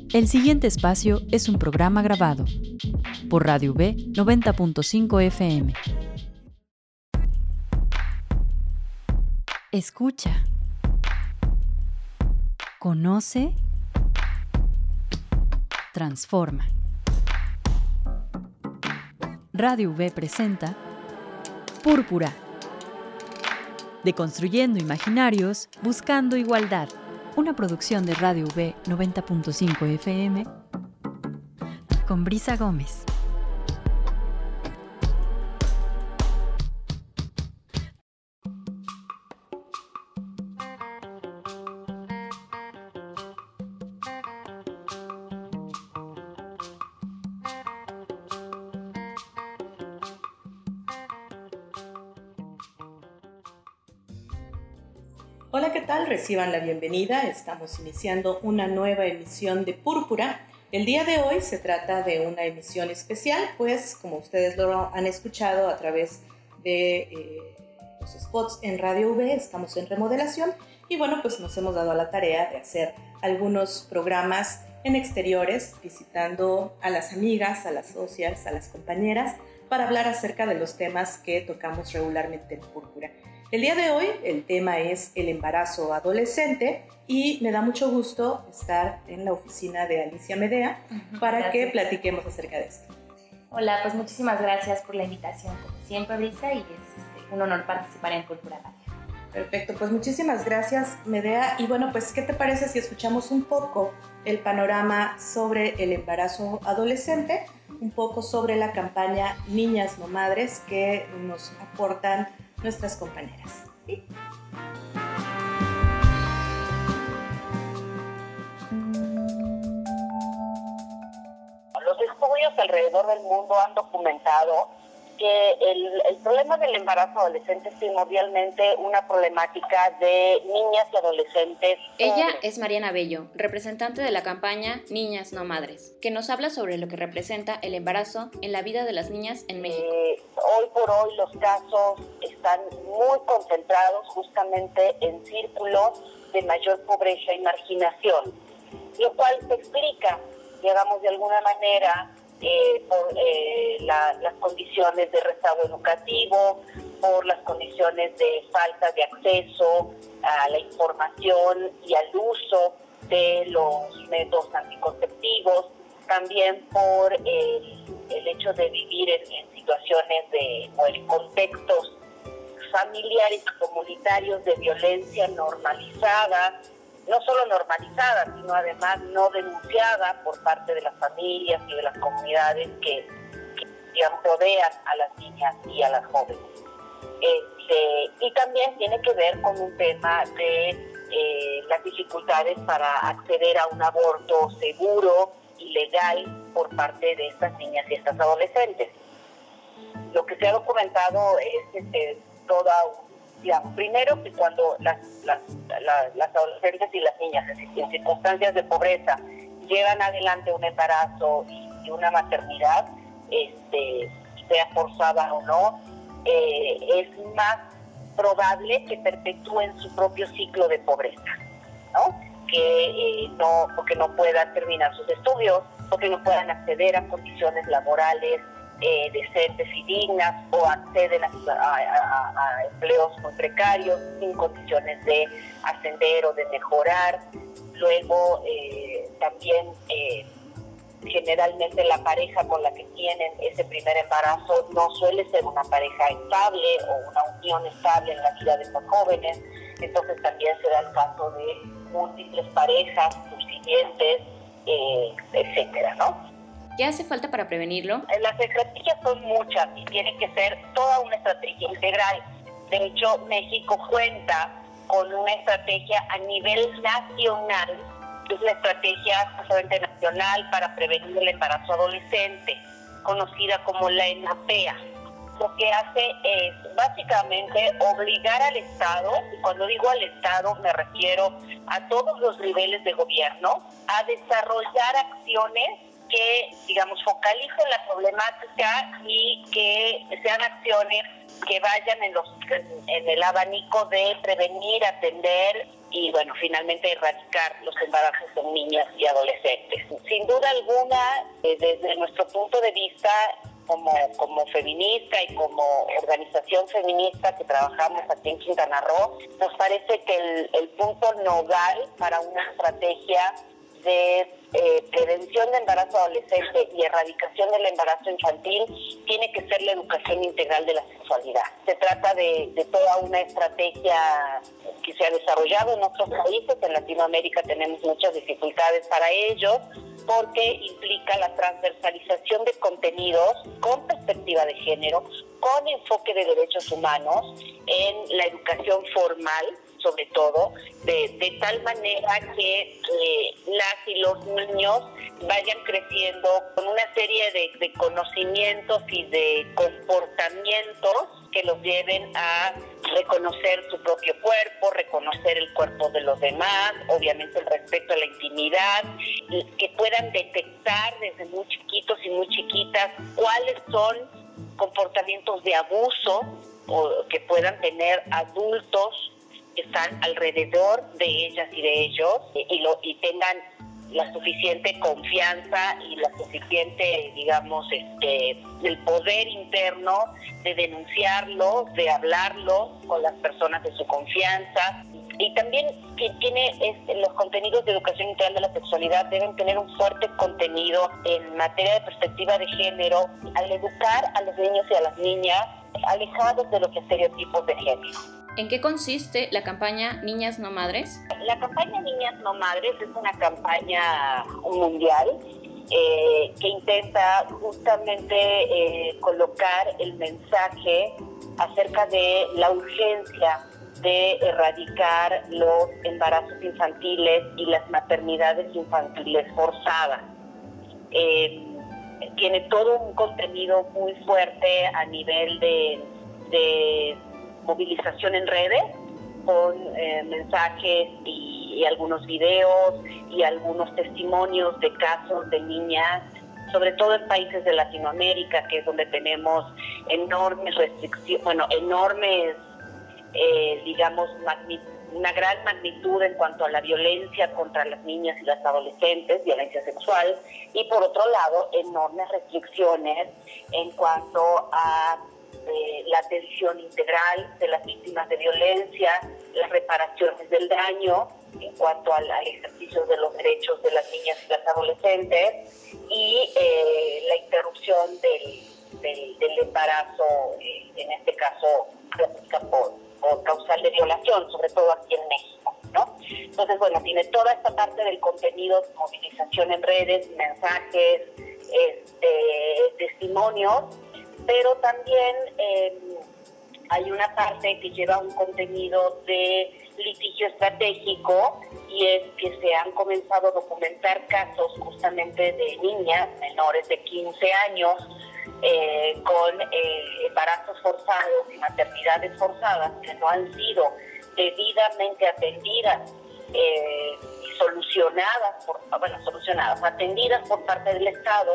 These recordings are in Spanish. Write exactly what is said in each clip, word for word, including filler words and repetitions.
El siguiente espacio es un programa grabado por Radio V noventa punto cinco F M. Escucha. Conoce. Transforma. Radio V presenta Púrpura. Deconstruyendo imaginarios, buscando igualdad. Una producción de Radio V noventa punto cinco F M con Brisa Gómez. Hola, ¿qué tal? Reciban la bienvenida. Estamos iniciando una nueva emisión de Púrpura. El día de hoy se trata de una emisión especial, pues como ustedes lo han escuchado a través de eh, los spots en Radio V, estamos en remodelación y bueno, pues nos hemos dado a la tarea de hacer algunos programas en exteriores, visitando a las amigas, a las socias, a las compañeras, para hablar acerca de los temas que tocamos regularmente en Púrpura. El día de hoy el tema es el embarazo adolescente y me da mucho gusto estar en la oficina de Alicia Medea para gracias. que platiquemos acerca de esto. Hola, pues muchísimas gracias por la invitación, como siempre, Brisa, y es este, un honor participar en Púrpura Radio. Perfecto, pues muchísimas gracias, Medea. Y bueno, pues, ¿qué te parece si escuchamos un poco el panorama sobre el embarazo adolescente? Un poco sobre la campaña Niñas No Madres que nos aportan nuestras compañeras. ¿Sí? Los estudios alrededor del mundo han documentado que el, el problema del embarazo adolescente es primordialmente una problemática de niñas y adolescentes. Ella es Mariana Bello, representante de la campaña Niñas No Madres, que nos habla sobre lo que representa el embarazo en la vida de las niñas en México. Eh, hoy por hoy los casos están muy concentrados justamente en círculos de mayor pobreza y marginación, lo cual se explica, digamos, de alguna manera, Eh, por eh, la, las condiciones de rezago educativo, por las condiciones de falta de acceso a la información y al uso de los métodos anticonceptivos, también por el, el hecho de vivir en, en situaciones de, o en contextos familiares y comunitarios de violencia normalizada, no solo normalizada, sino además no denunciada por parte de las familias y de las comunidades que, que digamos, rodean a las niñas y a las jóvenes. Este, y también tiene que ver con un tema de eh, las dificultades para acceder a un aborto seguro y legal por parte de estas niñas y estas adolescentes. Lo que se ha documentado es este, toda un Digamos, primero que cuando las, las, las, las adolescentes y las niñas en circunstancias de pobreza llevan adelante un embarazo y, y una maternidad, este, sea forzada o no, eh, es más probable que perpetúen su propio ciclo de pobreza, ¿no? Que eh, no, porque no puedan terminar sus estudios, porque no puedan acceder a condiciones laborales Eh, decentes y dignas, o acceden a, a, a, a empleos muy precarios, sin condiciones de ascender o de mejorar. Luego eh, también eh, generalmente la pareja con la que tienen ese primer embarazo no suele ser una pareja estable o una unión estable en la vida de los jóvenes, entonces también se da el caso de múltiples parejas subsiguientes, eh, etcétera, ¿no? ¿Qué hace falta para prevenirlo? Las estrategias son muchas y tiene que ser toda una estrategia integral. De hecho, México cuenta con una estrategia a nivel nacional, que es la estrategia justamente nacional para prevenir el embarazo adolescente, conocida como la ENAPEA. Lo que hace es básicamente obligar al Estado, y cuando digo al Estado me refiero a todos los niveles de gobierno, a desarrollar acciones que, digamos, focalicen la problemática y que sean acciones que vayan en, los, en el abanico de prevenir, atender y, bueno, finalmente erradicar los embarazos en niñas y adolescentes. Sin duda alguna, eh, desde nuestro punto de vista, como, como feminista y como organización feminista que trabajamos aquí en Quintana Roo, nos parece que el, el punto nodal para una estrategia de eh, prevención de embarazo adolescente y erradicación del embarazo infantil tiene que ser la educación integral de la sexualidad. Se trata de, de toda una estrategia que se ha desarrollado en otros países. En Latinoamérica tenemos muchas dificultades para ello, porque implica la transversalización de contenidos con perspectiva de género, con enfoque de derechos humanos en la educación formal, sobre todo, de, de tal manera que eh, las y los niños vayan creciendo con una serie de, de conocimientos y de comportamientos que los lleven a reconocer su propio cuerpo, reconocer el cuerpo de los demás, obviamente el respeto a la intimidad, que puedan detectar desde muy chiquitos y muy chiquitas cuáles son comportamientos de abuso o que puedan tener adultos que están alrededor de ellas y de ellos y, lo, y tengan la suficiente confianza y la suficiente, digamos, este, el poder interno de denunciarlo, de hablarlo con las personas de su confianza. Y también que tiene es, los contenidos de educación integral de la sexualidad deben tener un fuerte contenido en materia de perspectiva de género, al educar a los niños y a las niñas alejados de los estereotipos de género. ¿En qué consiste la campaña Niñas No Madres? La campaña Niñas No Madres es una campaña mundial eh, que intenta justamente eh, colocar el mensaje acerca de la urgencia de erradicar los embarazos infantiles y las maternidades infantiles forzadas. Eh, tiene todo un contenido muy fuerte a nivel de, de movilización en redes, con eh, mensajes y, y algunos videos y algunos testimonios de casos de niñas, sobre todo en países de Latinoamérica, que es donde tenemos enormes restricciones, bueno, enormes, eh, digamos, magni- una gran magnitud en cuanto a la violencia contra las niñas y las adolescentes, violencia sexual, y por otro lado, enormes restricciones en cuanto a Eh, la atención integral de las víctimas de violencia, las reparaciones del daño en cuanto al, al ejercicio de los derechos de las niñas y las adolescentes y eh, la interrupción del, del, del embarazo, eh, en este caso por, por causal de violación, sobre todo aquí en México, ¿no? Entonces, bueno, tiene toda esta parte del contenido, movilización en redes, mensajes, este, testimonios, pero también eh, hay una parte que lleva un contenido de litigio estratégico, y es que se han comenzado a documentar casos justamente de niñas menores de quince años eh, con eh, embarazos forzados y maternidades forzadas que no han sido debidamente atendidas eh, y solucionadas, por, bueno, solucionadas, atendidas por parte del Estado,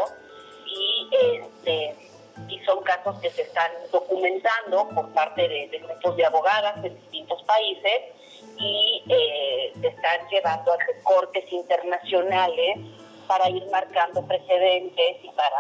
y este y son casos que se están documentando por parte de, de grupos de abogadas de distintos países y eh, se están llevando a cortes internacionales para ir marcando precedentes y para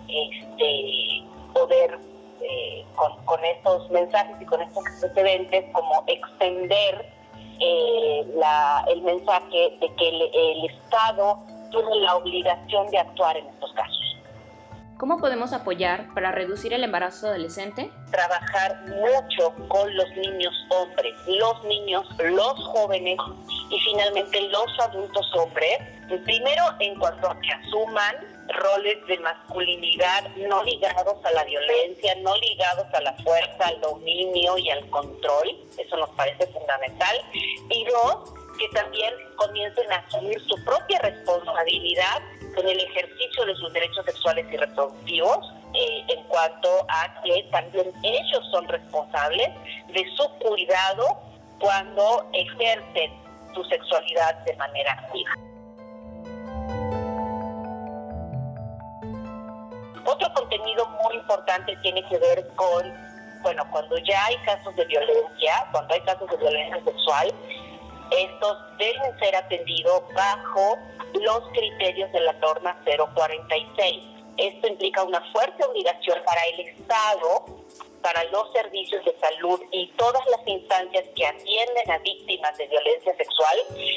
este, poder eh, con, con estos mensajes y con estos precedentes como extender eh, la, el mensaje de que el, el Estado tiene la obligación de actuar en estos casos. ¿Cómo podemos apoyar para reducir el embarazo adolescente? Trabajar mucho con los niños hombres, los niños, los jóvenes y finalmente los adultos hombres. Primero, en cuanto a que asuman roles de masculinidad no ligados a la violencia, no ligados a la fuerza, al dominio y al control. Eso nos parece fundamental. Y dos, que también comiencen a asumir su propia responsabilidad en el ejercicio de sus derechos sexuales y reproductivos, eh, en cuanto a que también ellos son responsables de su cuidado cuando ejercen su sexualidad de manera activa. Otro contenido muy importante tiene que ver con, bueno, cuando ya hay casos de violencia, cuando hay casos de violencia sexual, estos deben ser atendidos bajo los criterios de la norma cero cuarenta y seis. Esto implica una fuerte obligación para el Estado, para los servicios de salud y todas las instancias que atienden a víctimas de violencia sexual,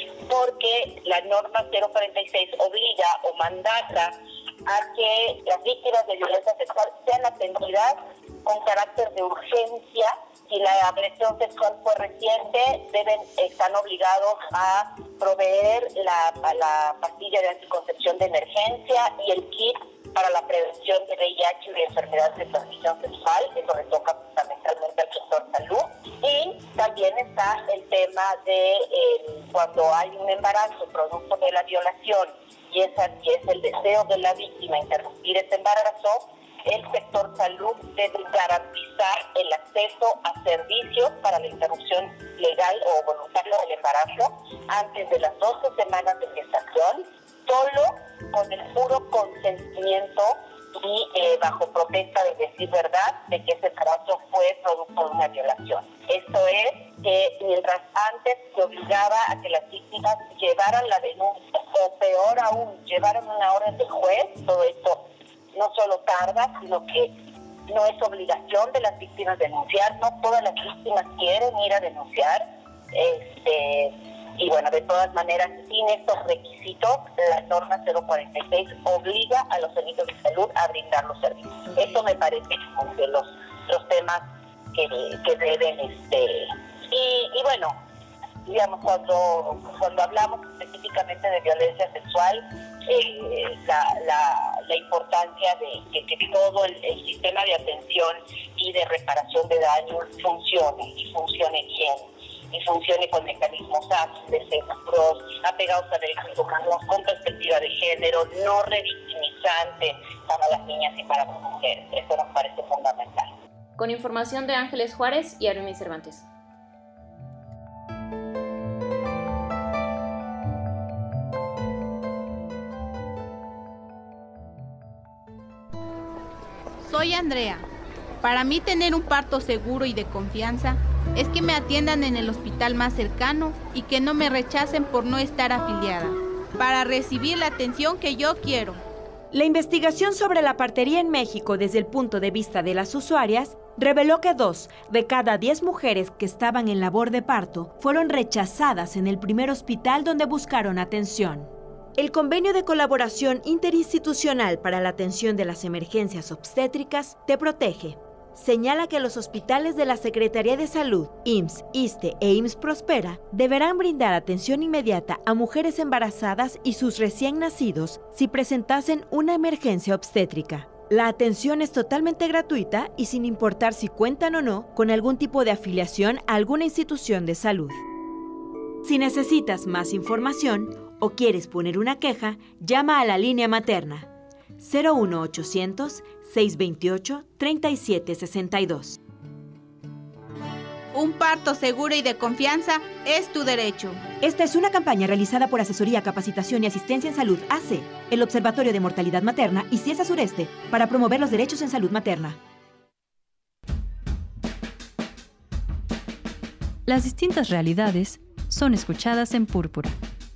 porque la norma cero cuarenta y seis obliga o mandata a que las víctimas de violencia sexual sean atendidas con carácter de urgencia. Si la agresión sexual fue reciente, deben están obligados a proveer la, la pastilla de anticoncepción de emergencia y el kit para la prevención de V I H y de enfermedades de transmisión sexual. Eso le toca fundamentalmente al sector salud. Y también está el tema de eh, cuando hay un embarazo producto de la violación y, esa, y es el deseo de la víctima interrumpir ese embarazo, el sector salud debe garantizar el acceso a servicios para la interrupción legal o voluntaria del embarazo antes de las doce semanas de gestación, solo con el puro consentimiento y eh, bajo protesta de decir verdad de que ese embarazo fue producto de una violación. Esto es que mientras antes se obligaba a que las víctimas llevaran la denuncia o peor aún, llevaran una orden del juez, todo esto no solo tarda, sino que no es obligación de las víctimas denunciar, no todas las víctimas quieren ir a denunciar, este, y bueno, de todas maneras, sin estos requisitos, la norma cero cuarenta y seis obliga a los servicios de salud a brindar los servicios. Esto me parece como que los, los temas que, que deben, este, y, y bueno, digamos, cuando, cuando hablamos específicamente de violencia sexual, eh, la, la, la importancia de que, que todo el, el sistema de atención y de reparación de daños funcione y funcione bien y funcione con mecanismos ágiles, seguros, apegados a derechos humanos, con perspectiva de género, no revictimizante para las niñas y para las mujeres. Eso nos parece fundamental. Con información de Ángeles Juárez y Arumi Cervantes. Soy Andrea. Para mí tener un parto seguro y de confianza es que me atiendan en el hospital más cercano y que no me rechacen por no estar afiliada, para recibir la atención que yo quiero. La investigación sobre la partería en México desde el punto de vista de las usuarias reveló que dos de cada diez mujeres que estaban en labor de parto fueron rechazadas en el primer hospital donde buscaron atención. El Convenio de Colaboración Interinstitucional para la Atención de las Emergencias Obstétricas te protege. Señala que los hospitales de la Secretaría de Salud, I M S S, ISSSTE e I M S S Prospera deberán brindar atención inmediata a mujeres embarazadas y sus recién nacidos si presentasen una emergencia obstétrica. La atención es totalmente gratuita y sin importar si cuentan o no con algún tipo de afiliación a alguna institución de salud. Si necesitas más información o quieres poner una queja, llama a la línea materna cero uno ochocientos, seiscientos veintiocho, treinta y siete sesenta y dos. Un parto seguro y de confianza es tu derecho. Esta es una campaña realizada por Asesoría, Capacitación y Asistencia en Salud A C, el Observatorio de Mortalidad Materna y CIESA Sureste para promover los derechos en salud materna. Las distintas realidades son escuchadas en Púrpura.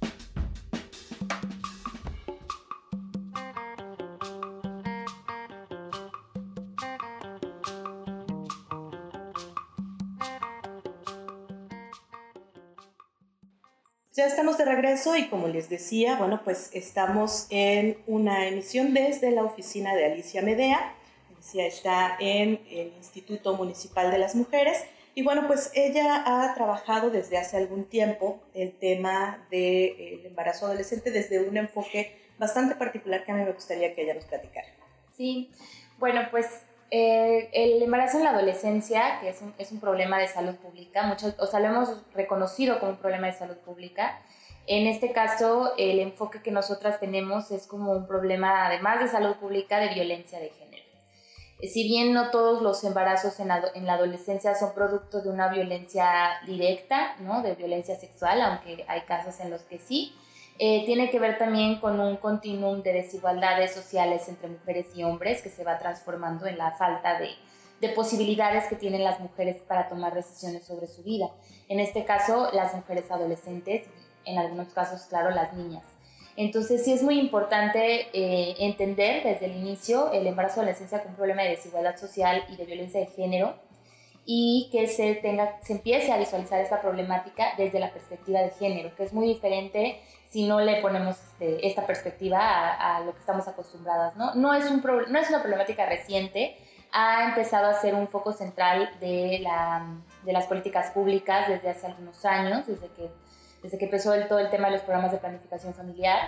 Ya estamos de regreso y como les decía, bueno, pues estamos en una emisión desde la oficina de Alicia Medea. Alicia está en el Instituto Municipal de las Mujeres y bueno, pues ella ha trabajado desde hace algún tiempo el tema del embarazo adolescente desde un enfoque bastante particular que a mí me gustaría que ella nos platicara. Sí, bueno, pues eh, el embarazo en la adolescencia, que es un, es un problema de salud pública, muchos, o sea, lo hemos reconocido como un problema de salud pública. En este caso, el enfoque que nosotras tenemos es como un problema, además de salud pública, de violencia de género. Si bien no todos los embarazos en la, en la adolescencia son producto de una violencia directa, ¿no?, de violencia sexual, aunque hay casos en los que sí, Eh, tiene que ver también con un continuum de desigualdades sociales entre mujeres y hombres que se va transformando en la falta de, de posibilidades que tienen las mujeres para tomar decisiones sobre su vida. En este caso, las mujeres adolescentes, en algunos casos, claro, las niñas. Entonces, sí es muy importante eh, entender desde el inicio el embarazo y adolescencia como un problema de desigualdad social y de violencia de género, y que se, tenga, se empiece a visualizar esta problemática desde la perspectiva de género, que es muy diferente si no le ponemos este, esta perspectiva a, a lo que estamos acostumbradas, ¿no? No es, un pro, no es una problemática reciente, ha empezado a ser un foco central de, la, de las políticas públicas desde hace algunos años, desde que, desde que empezó el, todo el tema de los programas de planificación familiar,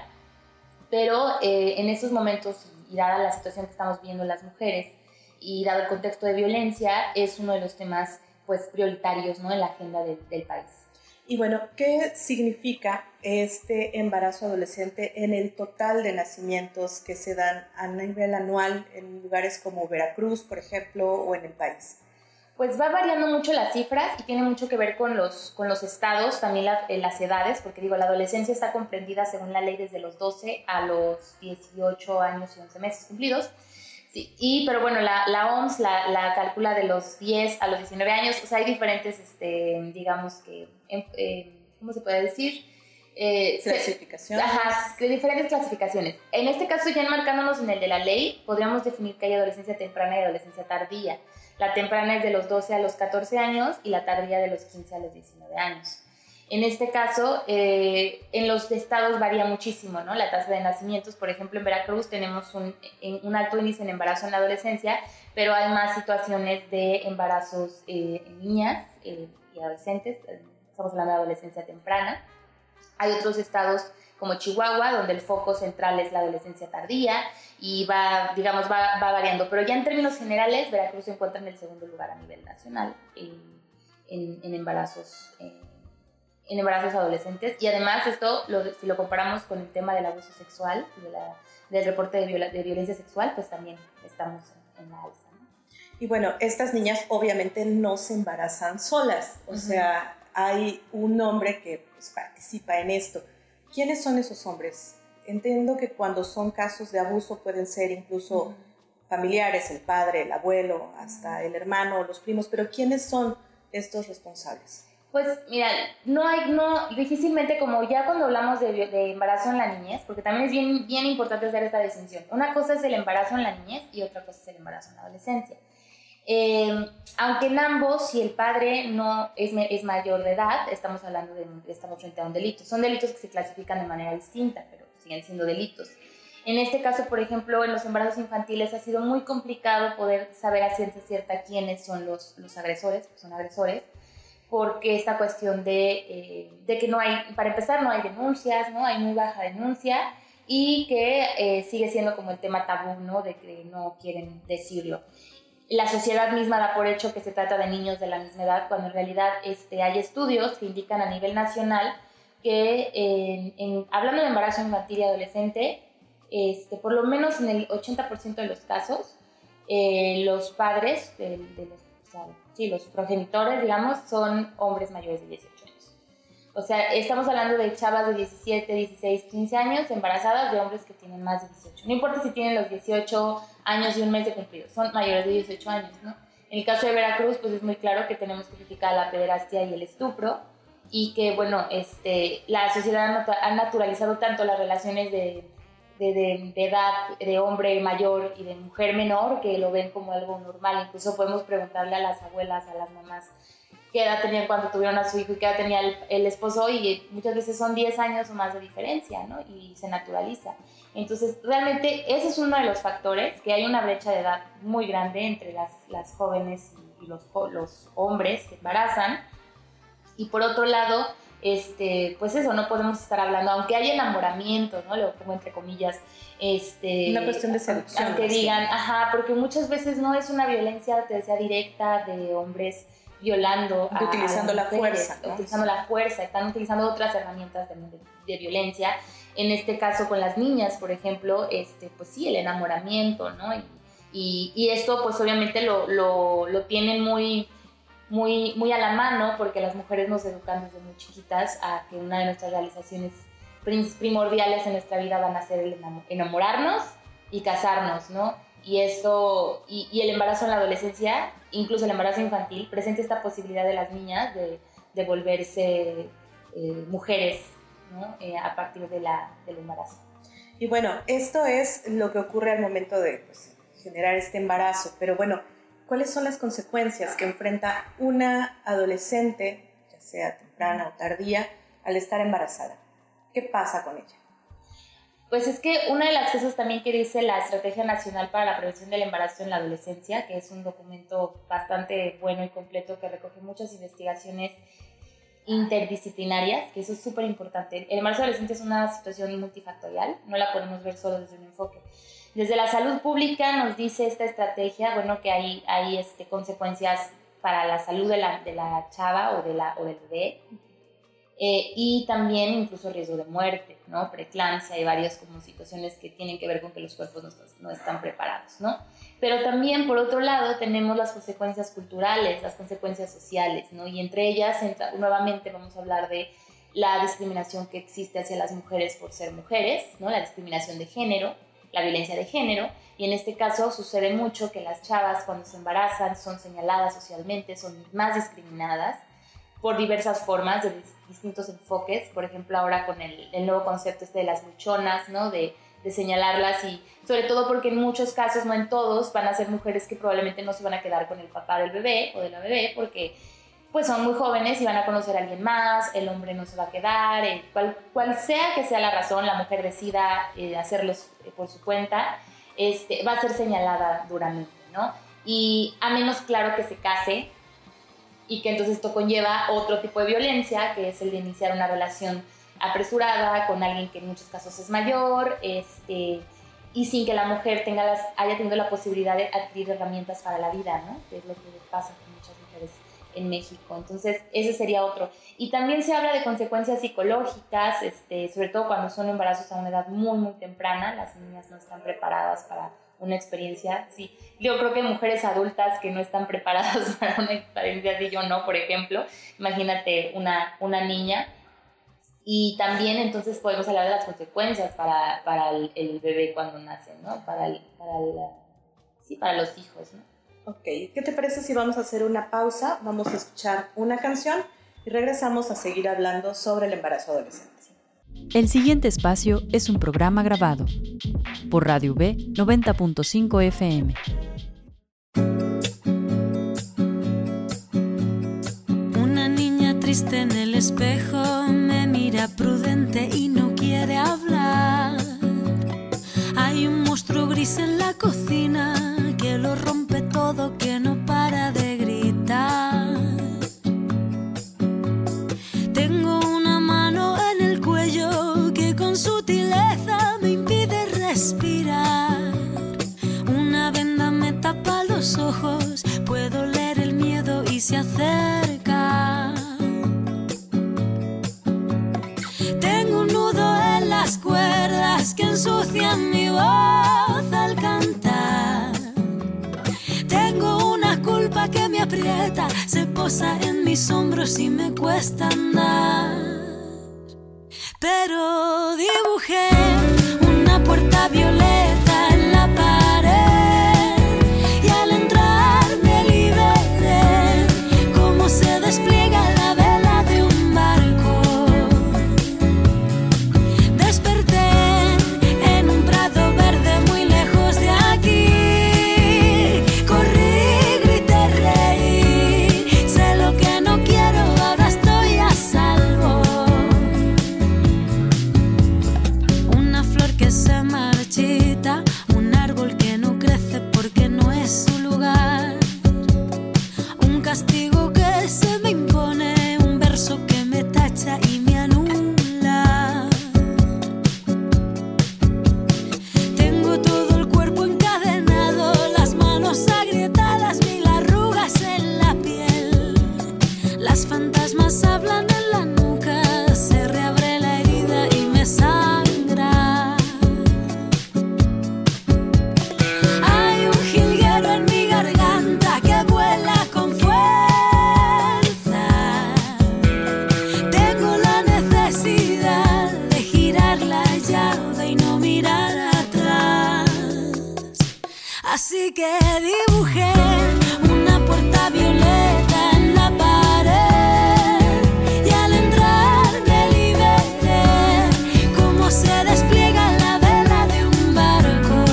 pero eh, en estos momentos, y dada la situación que estamos viendo las mujeres, y dado el contexto de violencia, es uno de los temas pues, prioritarios, ¿no?, en la agenda de, del país. Y bueno, ¿qué significa este embarazo adolescente en el total de nacimientos que se dan a nivel anual en lugares como Veracruz, por ejemplo, o en el país? Pues va variando mucho las cifras y tiene mucho que ver con los, con los estados, también la, las edades, porque digo, la adolescencia está comprendida según la ley desde los doce a los dieciocho años y once meses cumplidos. Sí, y, pero bueno, la, la O M S la, la calcula de los diez a los diecinueve años, o sea, hay diferentes, este, digamos que, eh, ¿cómo se puede decir? Eh, clasificaciones. Ajá, diferentes clasificaciones. En este caso, ya enmarcándonos en el de la ley, podríamos definir que hay adolescencia temprana y adolescencia tardía. La temprana es de los doce a los catorce años y la tardía de los quince a los diecinueve años. En este caso, eh, en los estados varía muchísimo, ¿no? La tasa de nacimientos, por ejemplo, en Veracruz tenemos un, un alto índice en embarazo en la adolescencia, pero hay más situaciones de embarazos eh, en niñas eh, y adolescentes, estamos hablando de adolescencia temprana. Hay otros estados como Chihuahua, donde el foco central es la adolescencia tardía y va, digamos, va, va variando, pero ya en términos generales, Veracruz se encuentra en el segundo lugar a nivel nacional en, en, en embarazos eh, en embarazos adolescentes, y además esto, lo, si lo comparamos con el tema del abuso sexual y de la, del reporte de, viola, de violencia sexual, pues también estamos en, en la alza, ¿no? Y bueno, estas niñas obviamente no se embarazan solas, o uh-huh. sea, hay un hombre que pues, participa en esto. ¿Quiénes son esos hombres? Entiendo que cuando son casos de abuso pueden ser incluso uh-huh. familiares, el padre, el abuelo, hasta uh-huh. el hermano, los primos, pero ¿quiénes son estos responsables? Pues mira, no hay, no, difícilmente, como ya cuando hablamos de, de embarazo en la niñez, porque también es bien, bien importante hacer esta distinción. Una cosa es el embarazo en la niñez y otra cosa es el embarazo en la adolescencia. Eh, aunque en ambos, si el padre no es, es mayor de edad, estamos hablando de, estamos frente a un delito. Son delitos que se clasifican de manera distinta, pero siguen siendo delitos. En este caso, por ejemplo, en los embarazos infantiles ha sido muy complicado poder saber a ciencia cierta quiénes son los, los agresores, son agresores, porque esta cuestión de, eh, de que no hay, para empezar, no hay denuncias, ¿no? Hay muy baja denuncia, y que eh, sigue siendo como el tema tabú, ¿no? De que no quieren decirlo. La sociedad misma da por hecho que se trata de niños de la misma edad, cuando en realidad este, hay estudios que indican a nivel nacional que, eh, en, hablando de embarazo infantil y adolescente, este, por lo menos en el ochenta por ciento de los casos, eh, los padres de, de los Sí, los progenitores, digamos, son hombres mayores de dieciocho años. O sea, estamos hablando de chavas de diecisiete, dieciséis, quince años embarazadas de hombres que tienen más de dieciocho. No importa si tienen los dieciocho años y un mes de cumplido, son mayores de dieciocho años, ¿no? En el caso de Veracruz, pues es muy claro que tenemos que criticar la pederastia y el estupro, y que, bueno, este, la sociedad ha naturalizado tanto las relaciones de... De, de, de edad de hombre mayor y de mujer menor, que lo ven como algo normal. Incluso podemos preguntarle a las abuelas, a las mamás, qué edad tenían cuando tuvieron a su hijo y qué edad tenía el, el esposo, y muchas veces son diez años o más de diferencia, ¿no? Y se naturaliza. Entonces, realmente ese es uno de los factores, que hay una brecha de edad muy grande entre las, las jóvenes y, y los, los hombres que embarazan. Y por otro lado, Este, pues eso, no podemos estar hablando, aunque haya enamoramiento, ¿no? Lo pongo entre comillas. Este, una cuestión de seducción. Aunque digan, ajá, porque muchas veces no es una violencia, te decía, directa de hombres violando a, utilizando a la mujeres, fuerza, ¿no? Utilizando la fuerza, están utilizando otras herramientas de, de, de violencia. En este caso con las niñas, por ejemplo, este, pues sí, el enamoramiento, ¿no? Y, y, y esto pues obviamente lo, lo, lo tienen muy... Muy, muy a la mano, porque las mujeres nos educan desde muy chiquitas a que una de nuestras realizaciones primordiales en nuestra vida van a ser el enamorarnos y casarnos, ¿no? Y esto, y, y el embarazo en la adolescencia, incluso el embarazo infantil, presenta esta posibilidad de las niñas de, de volverse eh, mujeres, ¿no? Eh, a partir de la, del embarazo. Y bueno, esto es lo que ocurre al momento de pues, generar este embarazo, pero bueno, ¿cuáles son las consecuencias que enfrenta una adolescente, ya sea temprana o tardía, al estar embarazada? ¿Qué pasa con ella? Pues es que una de las cosas también que dice la Estrategia Nacional para la Prevención del Embarazo en la Adolescencia, que es un documento bastante bueno y completo que recoge muchas investigaciones interdisciplinarias, que eso es súper importante. El embarazo adolescente es una situación multifactorial, no la podemos ver solo desde un enfoque. Desde la salud pública nos dice esta estrategia, bueno, que hay, hay este, consecuencias para la salud de la, de la chava o, de la, o del bebé, eh, y también incluso riesgo de muerte, ¿no? Preeclampsia y varias como situaciones que tienen que ver con que los cuerpos no, no están preparados, ¿no? Pero también, por otro lado, tenemos las consecuencias culturales, las consecuencias sociales, ¿no? Y entre ellas, entra, nuevamente vamos a hablar de la discriminación que existe hacia las mujeres por ser mujeres, ¿no? La discriminación de género, la violencia de género, y en este caso sucede mucho que las chavas cuando se embarazan son señaladas socialmente, son más discriminadas por diversas formas, de distintos enfoques, por ejemplo ahora con el, el nuevo concepto este de las luchonas, ¿no? de, de señalarlas, y sobre todo porque en muchos casos, no en todos, van a ser mujeres que probablemente no se van a quedar con el papá del bebé o de la bebé, porque pues son muy jóvenes y van a conocer a alguien más, el hombre no se va a quedar, eh, cual, cual sea que sea la razón, la mujer decida eh, hacerlos eh, por su cuenta, este, va a ser señalada duramente, ¿no? Y a menos, claro, que se case, y que entonces esto conlleva otro tipo de violencia, que es el de iniciar una relación apresurada con alguien que en muchos casos es mayor, este, y sin que la mujer tenga las, haya tenido la posibilidad de adquirir herramientas para la vida, ¿no? Que es lo que pasa con muchas mujeres en México. Entonces, ese sería otro. Y también se habla de consecuencias psicológicas, este, sobre todo cuando son embarazos a una edad muy, muy temprana. Las niñas no están preparadas para una experiencia, sí. Yo creo que mujeres adultas que no están preparadas para una experiencia así, yo no, por ejemplo. Imagínate una, una niña. Y también entonces podemos hablar de las consecuencias para, para el, el bebé cuando nace, ¿no? Para, el, para, el, sí, para los hijos, ¿no? Ok, ¿qué te parece si vamos a hacer una pausa? Vamos a escuchar una canción y regresamos a seguir hablando sobre el embarazo adolescente. El siguiente espacio es un programa grabado por Radio V noventa punto cinco F M. Una niña triste en el espejo me mira prudente y no quiere hablar. Hay un monstruo gris en la cocina que lo rompe todo, que no para de gritar. Tengo una mano en el cuello que con sutileza me impide respirar. Una venda me tapa los ojos, puedo leer el miedo y se acerca. Tengo un nudo en las cuerdas que ensucian mi voz al cantar. Tengo una culpa que me aprieta, se posa en mis hombros y me cuesta andar. Pero dibujé una puerta violeta en la pared y al entrar me liberé, como se despliega la vela de un barco. Desperté en un prado verde muy lejos de aquí. Corrí, grité, reí, sé lo que no quiero, ahora estoy a salvo. Una flor que se marchita, un árbol que no crece porque no es su lugar. Un castigo que se me impone, un verso que me tacha y me anula. Tengo todo el cuerpo encadenado, las manos agrietadas, mil arrugas en la piel. Las fantasmas hablan en la nuca, se reabre la herida y me sangra. Así que dibujé una puerta violeta en la pared y al entrar me liberé, como se despliega la vela de un barco.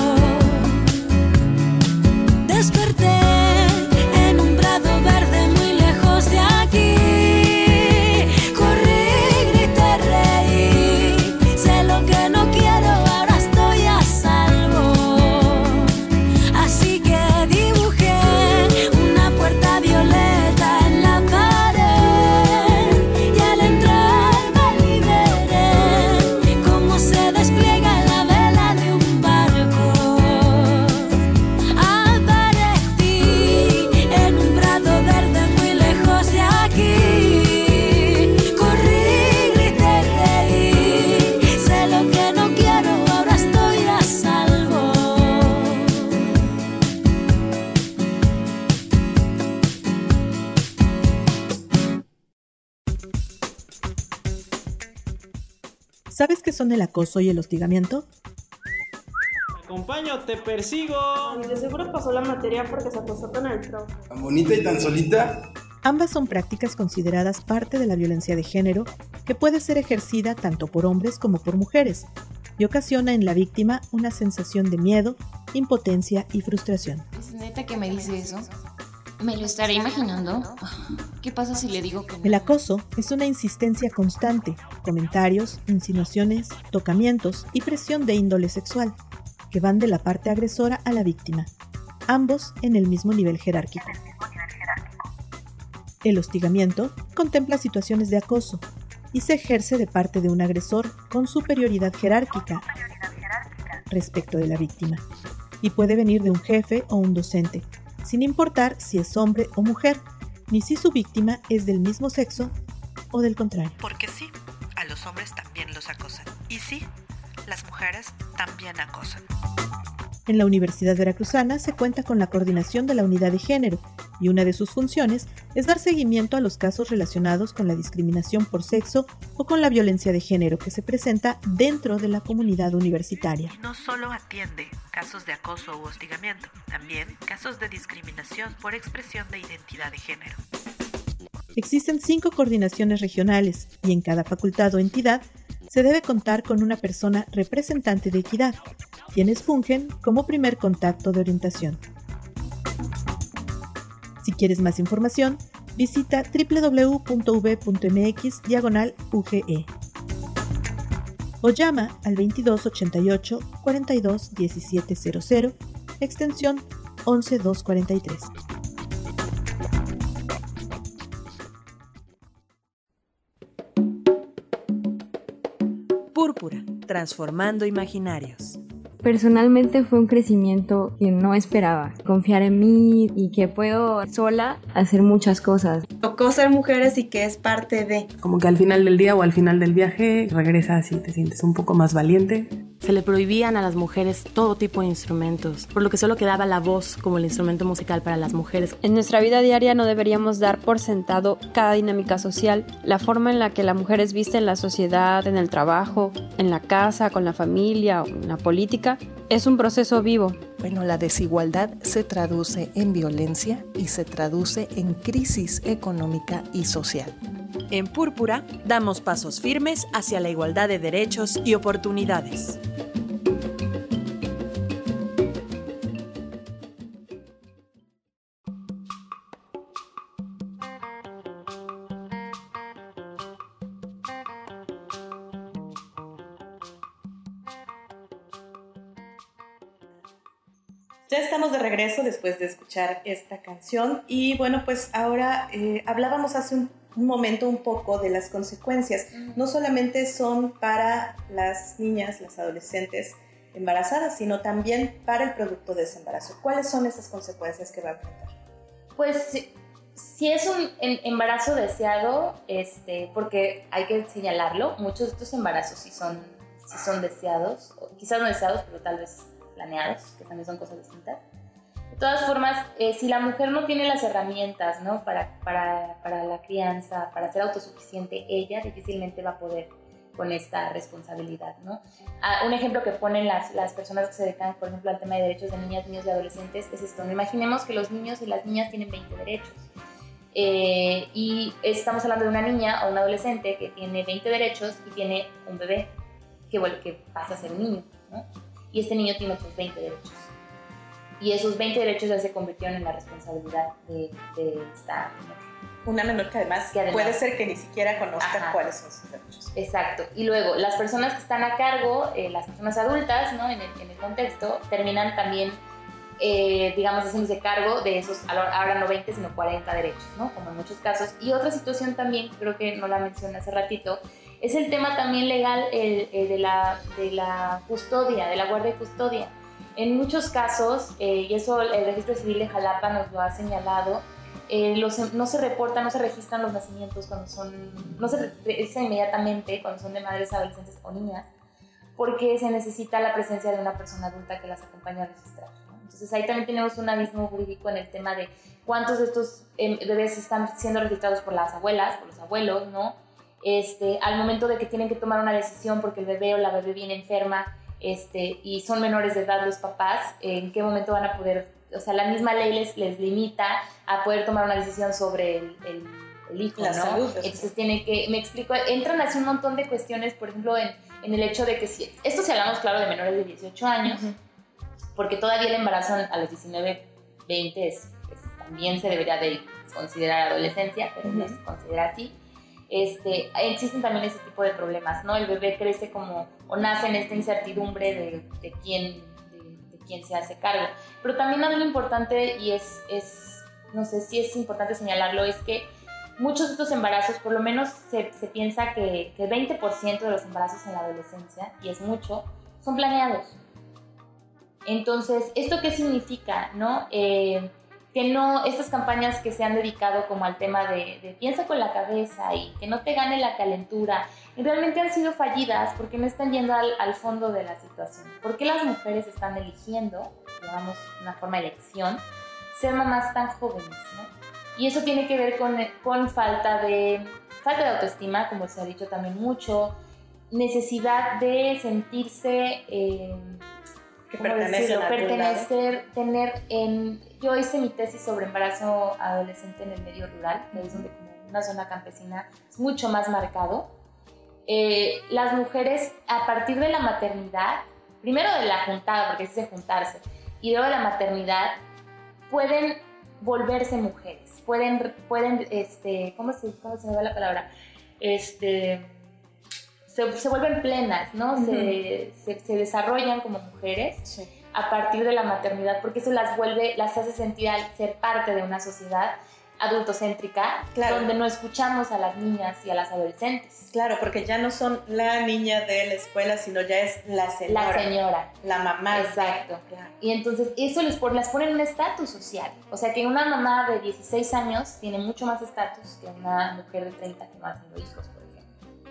Desperté en un prado verde muy lejos de aquí. Corrí, grité, reí, sé lo que no quiero, ahora estoy a salvo. Así que dibujé una puerta violeta en la pared y al entrar me liberé, como se despliega la vela de un barco. Aparecí en un prado verde muy lejos de aquí. Corrí, grité, reí, sé lo que no quiero, ahora estoy a salvo. ¿Sabes qué son el acoso y el hostigamiento? Te acompaño, te persigo. De seguro pasó la materia porque se acostó con el profe. ¿Tan bonita y tan solita? Ambas son prácticas consideradas parte de la violencia de género que puede ser ejercida tanto por hombres como por mujeres y ocasiona en la víctima una sensación de miedo, impotencia y frustración. ¿Es neta que me dice eso? ¿Me lo estaré imaginando? ¿Qué pasa si le digo que no? El acoso es una insistencia constante, comentarios, insinuaciones, tocamientos y presión de índole sexual, que van de la parte agresora a la víctima, ambos en el mismo nivel jerárquico. El hostigamiento contempla situaciones de acoso y se ejerce de parte de un agresor con superioridad jerárquica respecto de la víctima, y puede venir de un jefe o un docente, sin importar si es hombre o mujer, ni si su víctima es del mismo sexo o del contrario. Porque sí, a los hombres también los acosan. Y sí, las mujeres también acosan. En la Universidad Veracruzana se cuenta con la coordinación de la unidad de género y una de sus funciones es dar seguimiento a los casos relacionados con la discriminación por sexo o con la violencia de género que se presenta dentro de la comunidad universitaria. Y no solo atiende casos de acoso u hostigamiento, también casos de discriminación por expresión de identidad de género. Existen cinco coordinaciones regionales y en cada facultad o entidad se debe contar con una persona representante de equidad, quienes fungen como primer contacto de orientación. Si quieres más información, visita doble u doble u doble u punto u v punto m x diagonal u g e o llama al veintidós ochenta y ocho cuarenta y dos diecisiete cero cero, extensión once doscientos cuarenta y tres. Púrpura, transformando imaginarios. Personalmente fue un crecimiento que no esperaba. Confiar en mí y que puedo sola hacer muchas cosas. Tocó ser mujeres y que es parte de... Como que al final del día o al final del viaje regresas y te sientes un poco más valiente. Se le prohibían a las mujeres todo tipo de instrumentos, por lo que solo quedaba la voz como el instrumento musical para las mujeres. En nuestra vida diaria no deberíamos dar por sentado cada dinámica social, la forma en la que la mujer es vista en la sociedad, en el trabajo, en la casa, con la familia o en la política. Es un proceso vivo. Bueno, la desigualdad se traduce en violencia y se traduce en crisis económica y social. En Púrpura, damos pasos firmes hacia la igualdad de derechos y oportunidades. Ya estamos de regreso después de escuchar esta canción y bueno, pues ahora eh, hablábamos hace un, un momento un poco de las consecuencias. No solamente son para las niñas, las adolescentes embarazadas, sino también para el producto de ese embarazo. ¿Cuáles son esas consecuencias que va a enfrentar? Pues si es un embarazo deseado, este, porque hay que señalarlo, muchos de estos embarazos sí son, sí son deseados, o quizás no deseados, pero tal vez planeados, que también son cosas distintas. De todas formas, eh, si la mujer no tiene las herramientas, ¿no? para, para, para la crianza, para ser autosuficiente, ella difícilmente va a poder con esta responsabilidad, ¿no? Ah, un ejemplo que ponen las, las personas que se dedican, por ejemplo, al tema de derechos de niñas, niños y adolescentes es esto, ¿no? Imaginemos que los niños y las niñas tienen veinte derechos. Eh, y estamos hablando de una niña o un adolescente que tiene veinte derechos y tiene un bebé que, bueno, que pasa a ser un niño, ¿no? Y este niño tiene otros veinte derechos. Y esos veinte derechos ya se convirtieron en la responsabilidad de, de esta mujer. Una menor que además, que además puede ser que ni siquiera conozca ajá, cuáles son sus derechos. Exacto. Y luego, las personas que están a cargo, eh, las personas adultas, ¿no? en, el, en el contexto, terminan también, eh, digamos, haciéndose cargo de esos, ahora no veinte, sino cuarenta derechos, ¿no? Como en muchos casos. Y otra situación también, creo que no la mencioné hace ratito, es el tema también legal el, el de, la, de la custodia, de la guardia y custodia. En muchos casos, eh, y eso el Registro Civil de Jalapa nos lo ha señalado, Eh, los, no se reportan, no se registran los nacimientos cuando son, no se registran inmediatamente cuando son de madres adolescentes o niñas, porque se necesita la presencia de una persona adulta que las acompañe a registrar, ¿no? Entonces ahí también tenemos un abismo jurídico en el tema de cuántos de estos eh, bebés están siendo registrados por las abuelas, por los abuelos, ¿no? Este, al momento de que tienen que tomar una decisión porque el bebé o la bebé viene enferma este, y son menores de edad los papás, ¿en qué momento van a poder? O sea, la misma ley les, les limita a poder tomar una decisión sobre el, el, el hijo, la ¿no? Salud, entonces tiene que, me explico, entran así un montón de cuestiones, por ejemplo, en, en el hecho de que si, esto si hablamos, claro, de menores de dieciocho años, uh-huh. porque todavía el embarazo a los diecinueve, veinte es, es, también se debería de considerar adolescencia, pero uh-huh. no se considera así. Este, existen también ese tipo de problemas, ¿no? El bebé crece como, o nace en esta incertidumbre de, de quién... quien se hace cargo. Pero también algo importante, y es, es, no sé si es importante señalarlo, es que muchos de estos embarazos, por lo menos se, se piensa que, que el veinte por ciento de los embarazos en la adolescencia, y es mucho, son planeados. Entonces, ¿esto qué significa? ¿No? Eh, que no, estas campañas que se han dedicado como al tema de, de piensa con la cabeza y que no te gane la calentura, realmente han sido fallidas porque no están yendo al, al fondo de la situación. ¿Por qué las mujeres están eligiendo, digamos, una forma de elección, ser mamás tan jóvenes, ¿no? Y eso tiene que ver con, con falta de, falta de autoestima, como se ha dicho también mucho, necesidad de sentirse... Eh, que pertenecen a pertenecer, tener en... Yo hice mi tesis sobre embarazo adolescente en el medio rural, que es donde como una zona campesina es mucho más marcado. Eh, las mujeres a partir de la maternidad, primero de la juntada, porque es de juntarse, y luego de la maternidad, pueden volverse mujeres, pueden, pueden este, ¿cómo se, cómo se me va la palabra? Este... Se, se vuelven plenas, ¿no? Uh-huh. Se, se, se desarrollan como mujeres sí. a partir de la maternidad, porque eso las vuelve, las hace sentir al ser parte de una sociedad adultocéntrica, claro. donde no escuchamos a las niñas y a las adolescentes. Claro, porque ya no son la niña de la escuela, sino ya es la señora. La señora. La mamá. Exacto. Claro. Y entonces eso les, por, las pone en un estatus social. O sea, que una mamá de dieciséis años tiene mucho más estatus que una mujer de treinta que no ha tenido hijos, por ejemplo.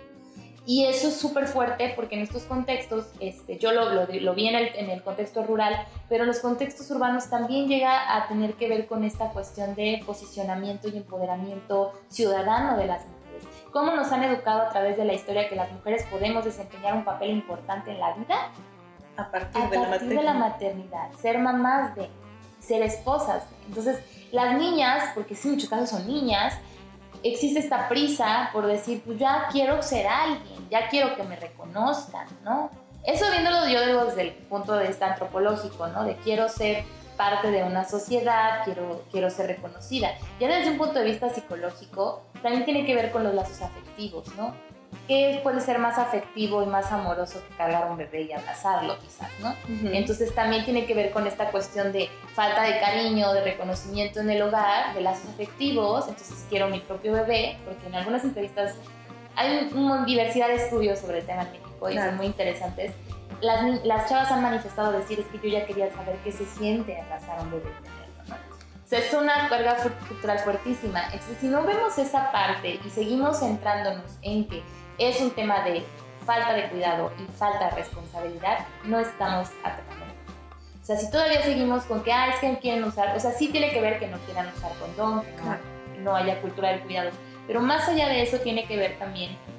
Y eso es súper fuerte porque en estos contextos, este, yo lo, lo, lo vi en el, en el contexto rural, pero en los contextos urbanos también llega a tener que ver con esta cuestión de posicionamiento y empoderamiento ciudadano de las mujeres. ¿Cómo nos han educado a través de la historia que las mujeres podemos desempeñar un papel importante en la vida? A partir, a de, partir la de la maternidad, ser mamás de, ser esposas. Entonces, las niñas, porque sí, en muchos casos son niñas, existe esta prisa por decir, pues ya quiero ser alguien, ya quiero que me reconozcan, ¿no? Eso viéndolo yo digo, desde el punto de vista antropológico, ¿no? De quiero ser parte de una sociedad, quiero, quiero ser reconocida. Ya desde un punto de vista psicológico, también tiene que ver con los lazos afectivos, ¿no? ¿Qué puede ser más afectivo y más amoroso que cargar a un bebé y abrazarlo, quizás, ¿no? Uh-huh. Entonces también tiene que ver con esta cuestión de falta de cariño, de reconocimiento en el hogar, de lazos afectivos. Entonces quiero mi propio bebé, porque en algunas entrevistas hay una diversidad de estudios sobre el tema en México y claro. son muy interesantes. Las, las chavas han manifestado decir, es que yo ya quería saber qué se siente abrazar a un bebé y tenerlo, ¿no? O sea, es una carga cultural fuertísima. Entonces, si no vemos esa parte y seguimos centrándonos en que es un tema de falta de cuidado y falta de responsabilidad, no estamos atacando. O sea, si todavía seguimos con que, ah, es que no quieren usar, o sea, sí tiene que ver que no quieran usar condón, que no, no haya cultura del cuidado, pero más allá de eso tiene que ver también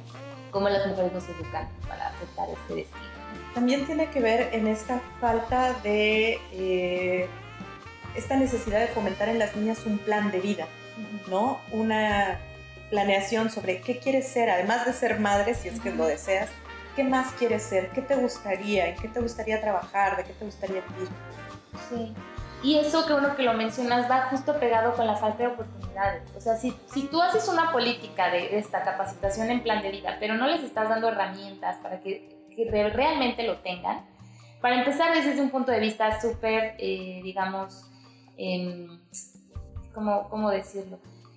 cómo las mujeres nos educan para aceptar este destino. También tiene que ver en esta falta de, eh, esta necesidad de fomentar en las niñas un plan de vida, ¿no? Una planeación sobre qué quieres ser, además de ser madre, si es que lo deseas, qué más quieres ser, qué te gustaría, en qué te gustaría trabajar, de qué te gustaría vivir. Sí. Y eso que uno que lo mencionas va justo pegado con la falta de oportunidades. O sea, si, si tú haces una política de, de esta capacitación en plan de vida, pero no les estás dando herramientas para que, que re, realmente lo tengan, para empezar desde un punto de vista súper, eh, digamos, eh, ¿cómo, ¿cómo decirlo?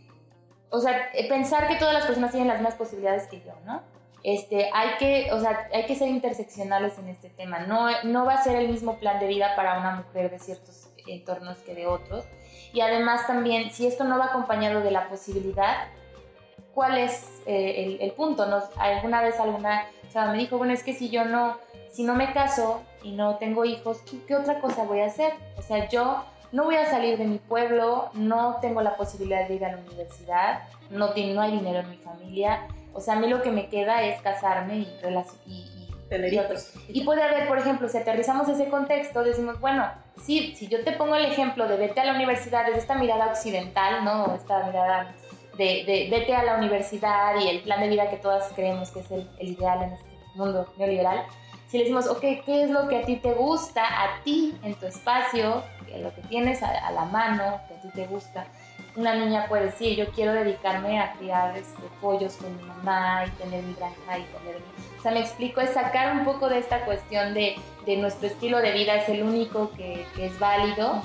O sea, pensar que todas las personas tienen las mismas posibilidades que yo, ¿no? Este, hay que, o sea, hay que ser interseccionales en este tema. No, no va a ser el mismo plan de vida para una mujer de ciertos entornos que de otros. Y además también, si esto no va acompañado de la posibilidad, ¿cuál es eh, el, el punto? Nos, alguna vez alguna chava me dijo, bueno, es que si yo no, si no me caso y no tengo hijos, ¿qué, qué otra cosa voy a hacer? O sea, yo no voy a salir de mi pueblo, no tengo la posibilidad de ir a la universidad, no, no hay dinero en mi familia. O sea, a mí lo que me queda es casarme y, y, y tener hijos. Y puede haber, por ejemplo, si aterrizamos ese contexto, decimos, bueno, sí, si yo te pongo el ejemplo de vete a la universidad desde esta mirada occidental, ¿no? Esta mirada de, de vete a la universidad y el plan de vida que todas creemos que es el, el ideal en este mundo neoliberal. Si le decimos, ok, ¿qué es lo que a ti te gusta, a ti, en tu espacio, lo que tienes a, a la mano, que a ti te gusta? Una niña puede decir, yo quiero dedicarme a criar este, pollos con mi mamá y tener mi granja y poner mi... O sea, me explico, es sacar un poco de esta cuestión de, de nuestro estilo de vida es el único que, que es válido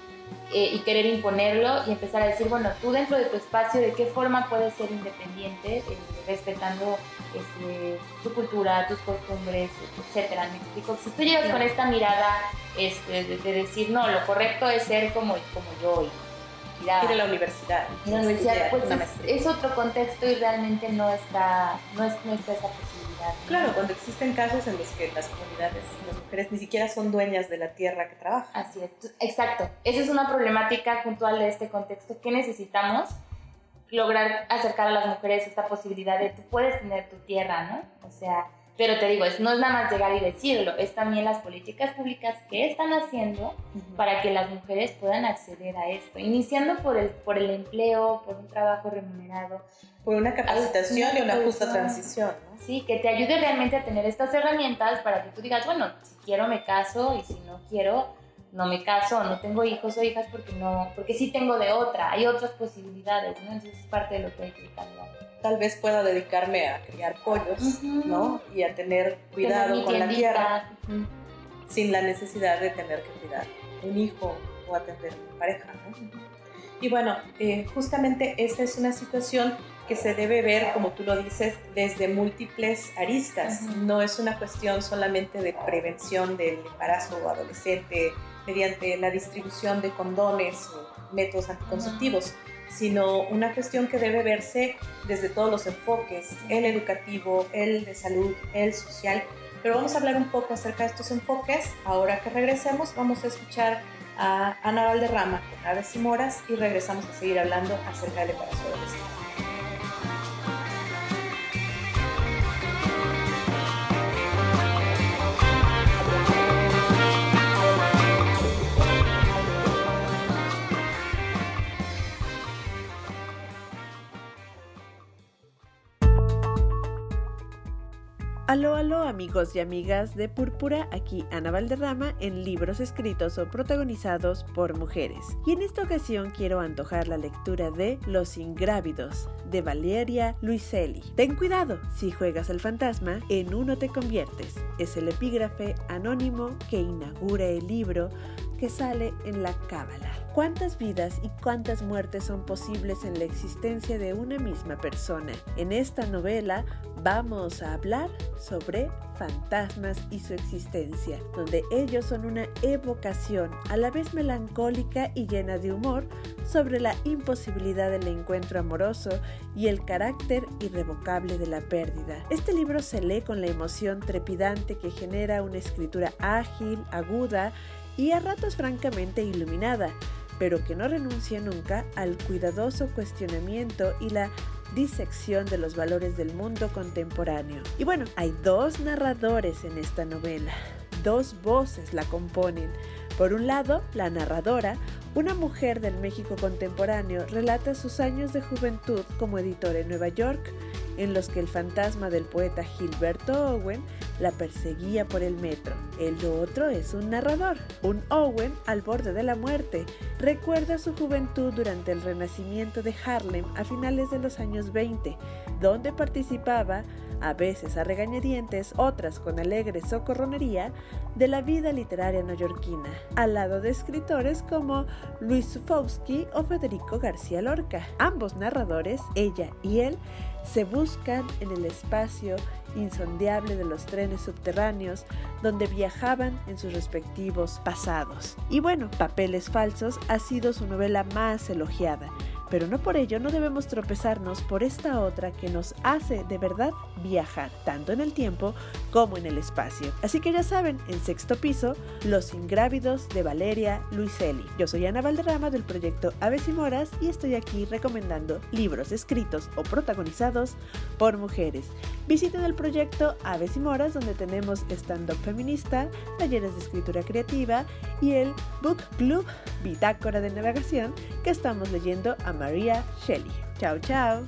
eh, y querer imponerlo y empezar a decir, bueno, tú dentro de tu espacio, ¿de qué forma puedes ser independiente, eh, respetando este, tu cultura, tus costumbres, etcétera? Me explico, si tú llegas claro. con esta mirada este, de, de decir, no, lo correcto es ser como, como yo y ir a la universidad. Ir a la universidad, pues es, es otro contexto y realmente no está, no, es, no está esa posibilidad. Claro, cuando existen casos en los que las comunidades, las mujeres ni siquiera son dueñas de la tierra que trabajan. Así es, exacto. Esa es una problemática puntual de este contexto. ¿Qué necesitamos? Lograr acercar a las mujeres esta posibilidad de tú puedes tener tu tierra, ¿no? O sea, pero te digo, es, no es nada más llegar y decirlo, es también las políticas públicas que están haciendo uh-huh. para que las mujeres puedan acceder a esto, iniciando por el, por el empleo, por un trabajo remunerado, por una capacitación una y una justa transición, ¿no? Sí, que te ayude realmente a tener estas herramientas para que tú digas, bueno, si quiero me caso y si no quiero no me caso, no tengo hijos o hijas porque no, porque sí tengo de otra, hay otras posibilidades, ¿no? Entonces es parte de lo que hay que cambiar. Tal vez pueda dedicarme a criar pollos, uh-huh. ¿no? Y a tener cuidado tener con la tierra, uh-huh. sin la necesidad de tener que cuidar un hijo o atender a mi pareja, ¿no? Uh-huh. Y bueno, eh, justamente esta es una situación que se debe ver, como tú lo dices, desde múltiples aristas. Uh-huh. No es una cuestión solamente de prevención del embarazo adolescente mediante la distribución de condones o métodos anticonceptivos, uh-huh. sino una cuestión que debe verse desde todos los enfoques, el educativo, el de salud, el social. Pero vamos a hablar un poco acerca de estos enfoques. Ahora que regresemos, vamos a escuchar a Ana Valderrama con Aves y Moras y regresamos a seguir hablando acerca del embarazo adolescente. Aló, aló amigos y amigas de Púrpura, aquí Ana Valderrama en libros escritos o protagonizados por mujeres. Y en esta ocasión quiero antojar la lectura de Los Ingrávidos, de Valeria Luiselli. Ten cuidado, si juegas al fantasma, en uno te conviertes. Es el epígrafe anónimo que inaugura el libro que sale en la Cábala. ¿Cuántas vidas y cuántas muertes son posibles en la existencia de una misma persona? En esta novela vamos a hablar sobre fantasmas y su existencia, donde ellos son una evocación a la vez melancólica y llena de humor sobre la imposibilidad del encuentro amoroso y el carácter irrevocable de la pérdida. Este libro se lee con la emoción trepidante que genera una escritura ágil, aguda y a ratos francamente iluminada, pero que no renuncia nunca al cuidadoso cuestionamiento y la disección de los valores del mundo contemporáneo. Y bueno, hay dos narradores en esta novela. Dos voces la componen. Por un lado, la narradora, una mujer del México contemporáneo, relata sus años de juventud como editora en Nueva York, en los que el fantasma del poeta Gilberto Owen la perseguía por el metro. El otro es un narrador, un Owen al borde de la muerte. Recuerda su juventud durante el renacimiento de Harlem a finales de los años veinte, donde participaba, a veces a regañadientes, otras con alegre socorronería, de la vida literaria neoyorquina, al lado de escritores como Luis Zufowski o Federico García Lorca. Ambos narradores, ella y él, se buscan en el espacio insondiable de los trenes subterráneos donde viajaban en sus respectivos pasados. Y bueno, Papeles Falsos ha sido su novela más elogiada, pero no por ello no debemos tropezarnos por esta otra que nos hace de verdad viajar, tanto en el tiempo como en el espacio. Así que ya saben, en Sexto Piso, Los Ingrávidos de Valeria Luiselli. Yo soy Ana Valderrama del proyecto Aves y Moras y estoy aquí recomendando libros escritos o protagonizados por mujeres. Visiten el proyecto Aves y Moras, donde tenemos stand-up feminista, talleres de escritura creativa y el Book Club Bitácora de Navegación, que estamos leyendo a Maria Shelley. Chao, chao.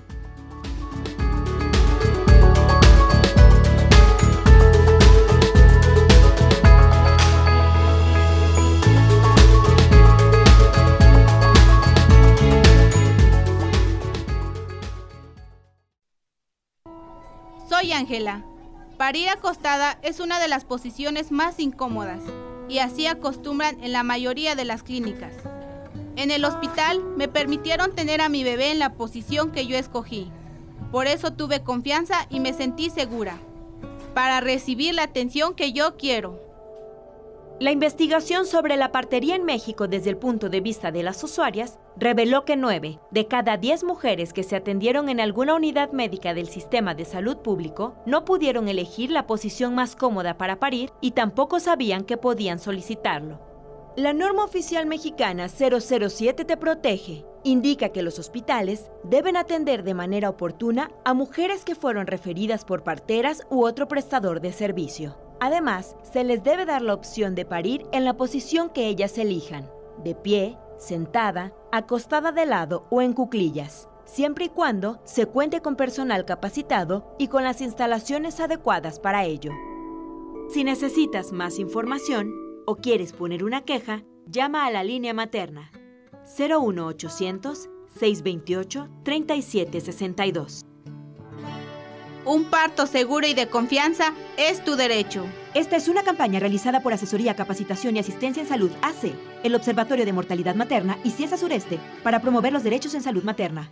Soy Ángela. Parir acostada es una de las posiciones más incómodas y así acostumbran en la mayoría de las clínicas. En el hospital me permitieron tener a mi bebé en la posición que yo escogí. Por eso tuve confianza y me sentí segura para recibir la atención que yo quiero. La investigación sobre la partería en México desde el punto de vista de las usuarias reveló que nueve de cada diez mujeres que se atendieron en alguna unidad médica del sistema de salud público no pudieron elegir la posición más cómoda para parir y tampoco sabían que podían solicitarlo. La norma oficial mexicana cero cero siete te protege. Indica que los hospitales deben atender de manera oportuna a mujeres que fueron referidas por parteras u otro prestador de servicio. Además, se les debe dar la opción de parir en la posición que ellas elijan, de pie, sentada, acostada de lado o en cuclillas, siempre y cuando se cuente con personal capacitado y con las instalaciones adecuadas para ello. Si necesitas más información o quieres poner una queja, llama a la línea materna cero uno ochocientos, seiscientos veintiocho, treinta y siete sesenta y dos. Un parto seguro y de confianza es tu derecho. Esta es una campaña realizada por Asesoría, Capacitación y Asistencia en Salud A C, el Observatorio de Mortalidad Materna y Ciesa Sureste, para promover los derechos en salud materna.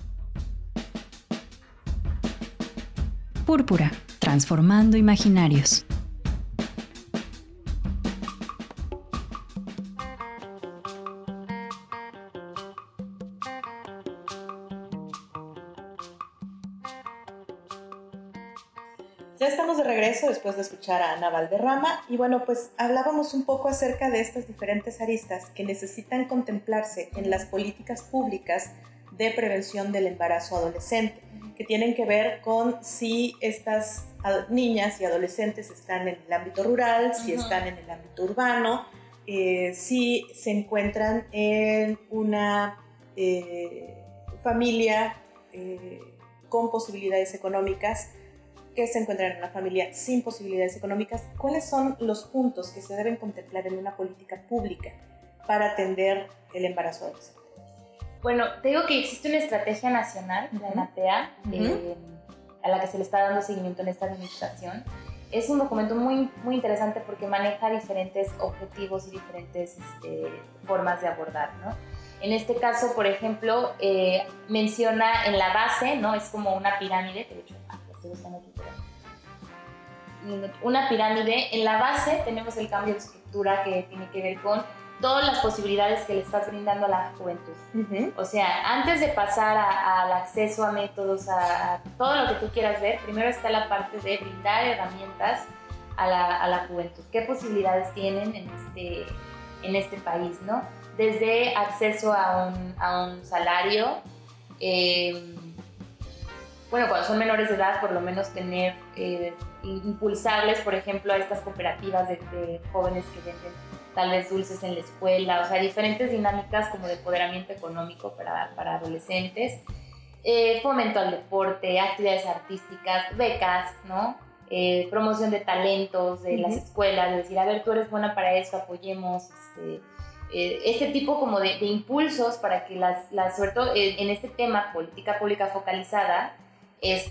Púrpura, transformando imaginarios. Ya estamos de regreso después de escuchar a Ana Valderrama y bueno, pues hablábamos un poco acerca de estas diferentes aristas que necesitan contemplarse en las políticas públicas de prevención del embarazo adolescente, que tienen que ver con si estas niñas y adolescentes están en el ámbito rural, si uh-huh. están en el ámbito urbano, eh, si se encuentran en una eh, familia eh, con posibilidades económicas, que se encuentran en una familia sin posibilidades económicas. ¿Cuáles son los puntos que se deben contemplar en una política pública para atender el embarazo adolescente? Bueno, te digo que existe una estrategia nacional, uh-huh. la NATEA, uh-huh. eh, a la que se le está dando seguimiento en esta administración. Es un documento muy, muy interesante porque maneja diferentes objetivos y diferentes este, formas de abordar, ¿no? En este caso, por ejemplo, eh, menciona en la base, ¿no? Es como una pirámide, de hecho, una pirámide. En la base tenemos el cambio de estructura que tiene que ver con todas las posibilidades que le estás brindando a la juventud. Uh-huh. O sea, antes de pasar a, al acceso a métodos, a, a todo lo que tú quieras ver, primero está la parte de brindar herramientas a la, a la juventud. ¿Qué posibilidades tienen en este, en este país, ¿no? Desde acceso a un, a un salario, eh, bueno, cuando son menores de edad, por lo menos tener, eh, impulsarles, por ejemplo, a estas cooperativas de, de jóvenes que venden tal vez dulces en la escuela, o sea, diferentes dinámicas como de empoderamiento económico para, para adolescentes, eh, fomento al deporte, actividades artísticas, becas, ¿no? Eh, promoción de talentos de uh-huh. las escuelas, de decir, a ver, tú eres buena para esto, apoyemos, este, eh, este tipo como de, de impulsos para que las, las sobre todo en, en este tema, política pública focalizada, es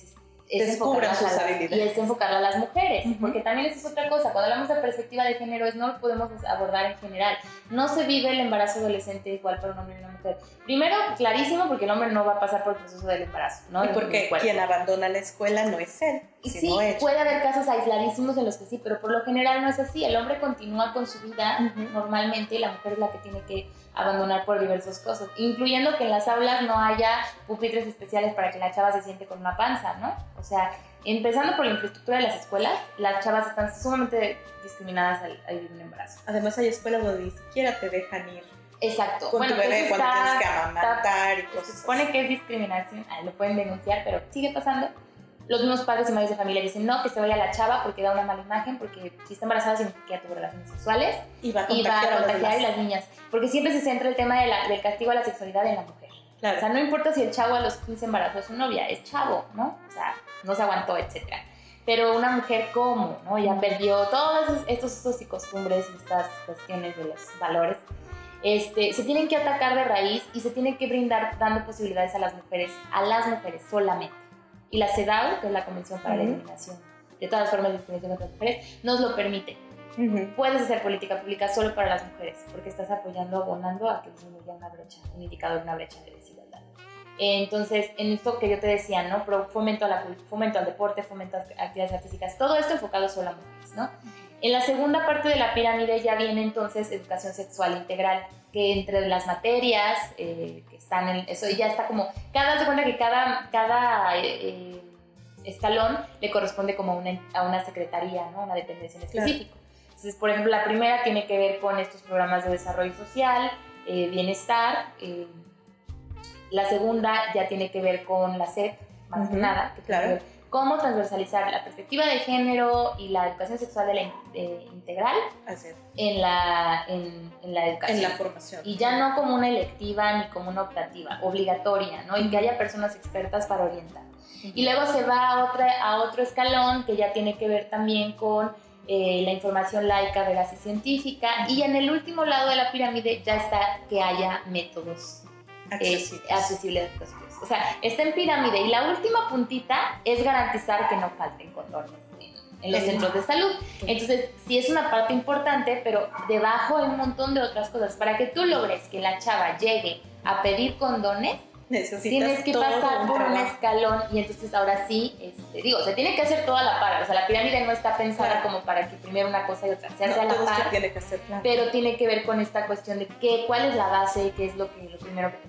es descubran sus habilidades y es enfocarla a las mujeres, uh-huh. porque también esa es otra cosa, cuando hablamos de perspectiva de género es no lo podemos abordar en general, no se vive el embarazo adolescente igual para un hombre y una mujer. Primero, clarísimo, porque el hombre no va a pasar por el proceso del embarazo, ¿no? Y porque quien abandona la escuela no es él, sino sí, ella. Puede haber casos aisladísimos en los que sí, pero por lo general no es así, el hombre continúa con su vida uh-huh. normalmente y la mujer es la que tiene que abandonar por diversas cosas, incluyendo que en las aulas no haya pupitres especiales para que la chava se siente con una panza, ¿no? O sea, empezando por la infraestructura de las escuelas, las chavas están sumamente discriminadas al, al vivir un embarazo. Además hay escuelas donde ni siquiera te dejan ir. Exacto. Con bueno, tu bebé está, cuando tienes que amamantar y cosas Se supone así. Que es discriminación, ah, lo pueden denunciar, pero sigue pasando. Los mismos padres y madres de familia dicen no, que se vaya la chava porque da una mala imagen, porque si está embarazada significa que ya tuvo relaciones sexuales y va a contagiar, y va a, contagiar a las, las niñas, porque siempre se centra el tema de la, del castigo a la sexualidad en la mujer. Claro. O sea, no importa si el chavo a los quince embarazó a su novia, es chavo, ¿no? O sea, no se aguantó, etcétera. Pero una mujer, ¿cómo? ¿No? Ya perdió todos estos usos y costumbres y estas cuestiones de los valores. Este, se tienen que atacar de raíz y se tiene que brindar dando posibilidades a las mujeres, a las mujeres solamente. Y la CEDAW, que es la Convención para uh-huh. la Eliminación de todas las formas de discriminación contra las mujeres, nos lo permite. Uh-huh. Puedes hacer política pública solo para las mujeres, porque estás apoyando, abonando a que disminuya una brecha, un indicador de una brecha de desigualdad. Entonces, en esto que yo te decía, ¿no? Pro, fomento, a la, fomento al deporte, fomento a actividades artísticas, todo esto enfocado solo a mujeres, ¿no? En la segunda parte de la pirámide ya viene entonces educación sexual integral, que entre las materias eh, que están en eso ya está como, cada se cuenta que cada, cada eh, escalón le corresponde como a una, a una secretaría, ¿no? Una dependencia en específico. Claro. Entonces, por ejemplo, la primera tiene que ver con estos programas de desarrollo social, eh, bienestar. Eh, la segunda ya tiene que ver con la S E P, más uh-huh. que nada, que claro. tiene que ver cómo transversalizar la perspectiva de género y la educación sexual de la eh, integral en la, en, en la educación. En la formación. Y ya no como una electiva ni como una optativa, obligatoria, ¿no? Y que haya personas expertas para orientar. Uh-huh. Y luego se va a, otra, a otro escalón que ya tiene que ver también con eh, la información laica, veraz y científica. Uh-huh. Y en el último lado de la pirámide ya está que haya métodos accesibles, eh, accesibles o sea, está en pirámide y la última puntita es garantizar que no falten condones en, en los centros de salud. Entonces, sí es una parte importante, pero debajo hay un montón de otras cosas. Para que tú logres que la chava llegue a pedir condones, necesitas tienes que pasar por un escalón y entonces ahora sí, este, digo, se tiene que hacer toda la par, o sea, la pirámide no está pensada claro. como para que primero una cosa y otra se hace no, a la par, tiene que hacer, claro. pero tiene que ver con esta cuestión de qué, cuál es la base, qué es lo, que, lo primero que tenemos.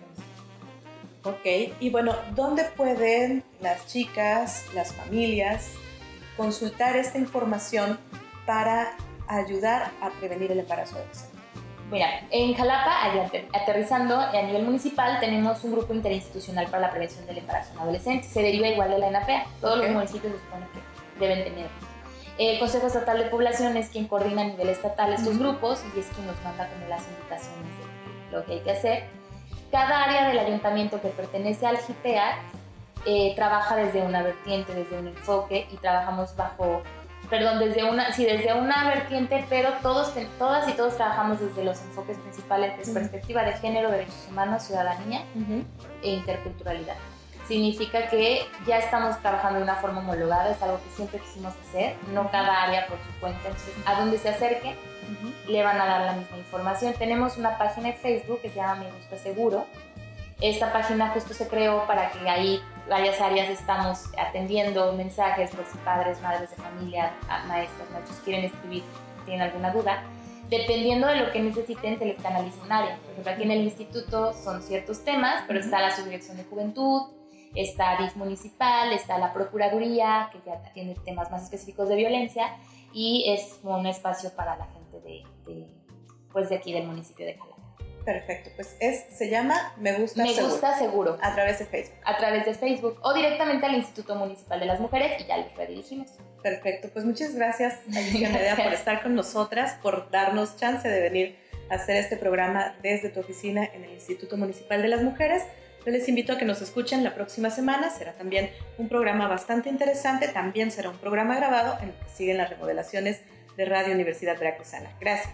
Ok, y bueno, ¿dónde pueden las chicas, las familias consultar esta información para ayudar a prevenir el embarazo adolescente? Mira, en Jalapa, allá aterrizando a nivel municipal, tenemos un grupo interinstitucional para la prevención del embarazo en adolescentes. Se deriva igual de la ENAPEA. Todos okay. los municipios se supone que deben tener. El Consejo Estatal de Población es quien coordina a nivel estatal estos uh-huh. grupos y es quien nos manda como las indicaciones de lo que hay que hacer. Cada área del ayuntamiento que pertenece al GIPEAC eh, trabaja desde una vertiente, desde un enfoque y trabajamos bajo, perdón, desde una, sí, desde una vertiente, pero todos, todas y todos trabajamos desde los enfoques principales de uh-huh. perspectiva de género, derechos humanos, ciudadanía uh-huh. e interculturalidad. Significa que ya estamos trabajando de una forma homologada, es algo que siempre quisimos hacer, no cada área por su cuenta, entonces a donde se acerque uh-huh. le van a dar la misma información. Tenemos una página de Facebook que se llama Me Gusta Seguro. Esta página justo se creó para que ahí varias áreas estamos atendiendo mensajes por si padres, madres de familia, maestros, maestros quieren escribir, tienen alguna duda. Dependiendo de lo que necesiten, se les canaliza un área. Por ejemplo, aquí en el instituto son ciertos temas, pero está la Subdirección de Juventud, está D I F municipal, está la Procuraduría, que ya tiene temas más específicos de violencia, y es un espacio para la gente de, de, pues de aquí del municipio de Jalapa. Perfecto, pues es, se llama Me Gusta Me Seguro. Gusta Seguro. A través de Facebook. A través de Facebook o directamente al Instituto Municipal de las Mujeres y ya los redirigimos. Perfecto, pues muchas gracias, Alicia Medea, por estar con nosotras, por darnos chance de venir a hacer este programa desde tu oficina en el Instituto Municipal de las Mujeres. Yo les invito a que nos escuchen la próxima semana. Será también un programa bastante interesante. También será un programa grabado en el que siguen las remodelaciones de Radio Universidad Veracruzana. Gracias.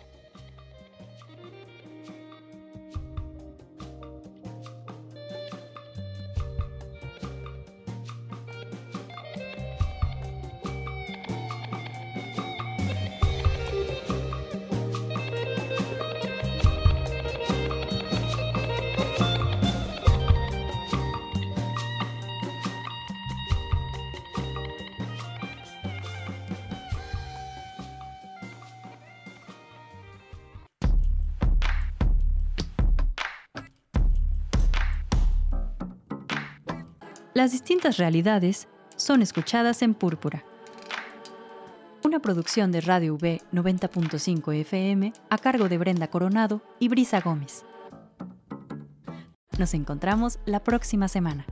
Las distintas realidades son escuchadas en Púrpura. Una producción de Radio V noventa punto cinco F M a cargo de Brenda Coronado y Brisa Gómez. Nos encontramos la próxima semana.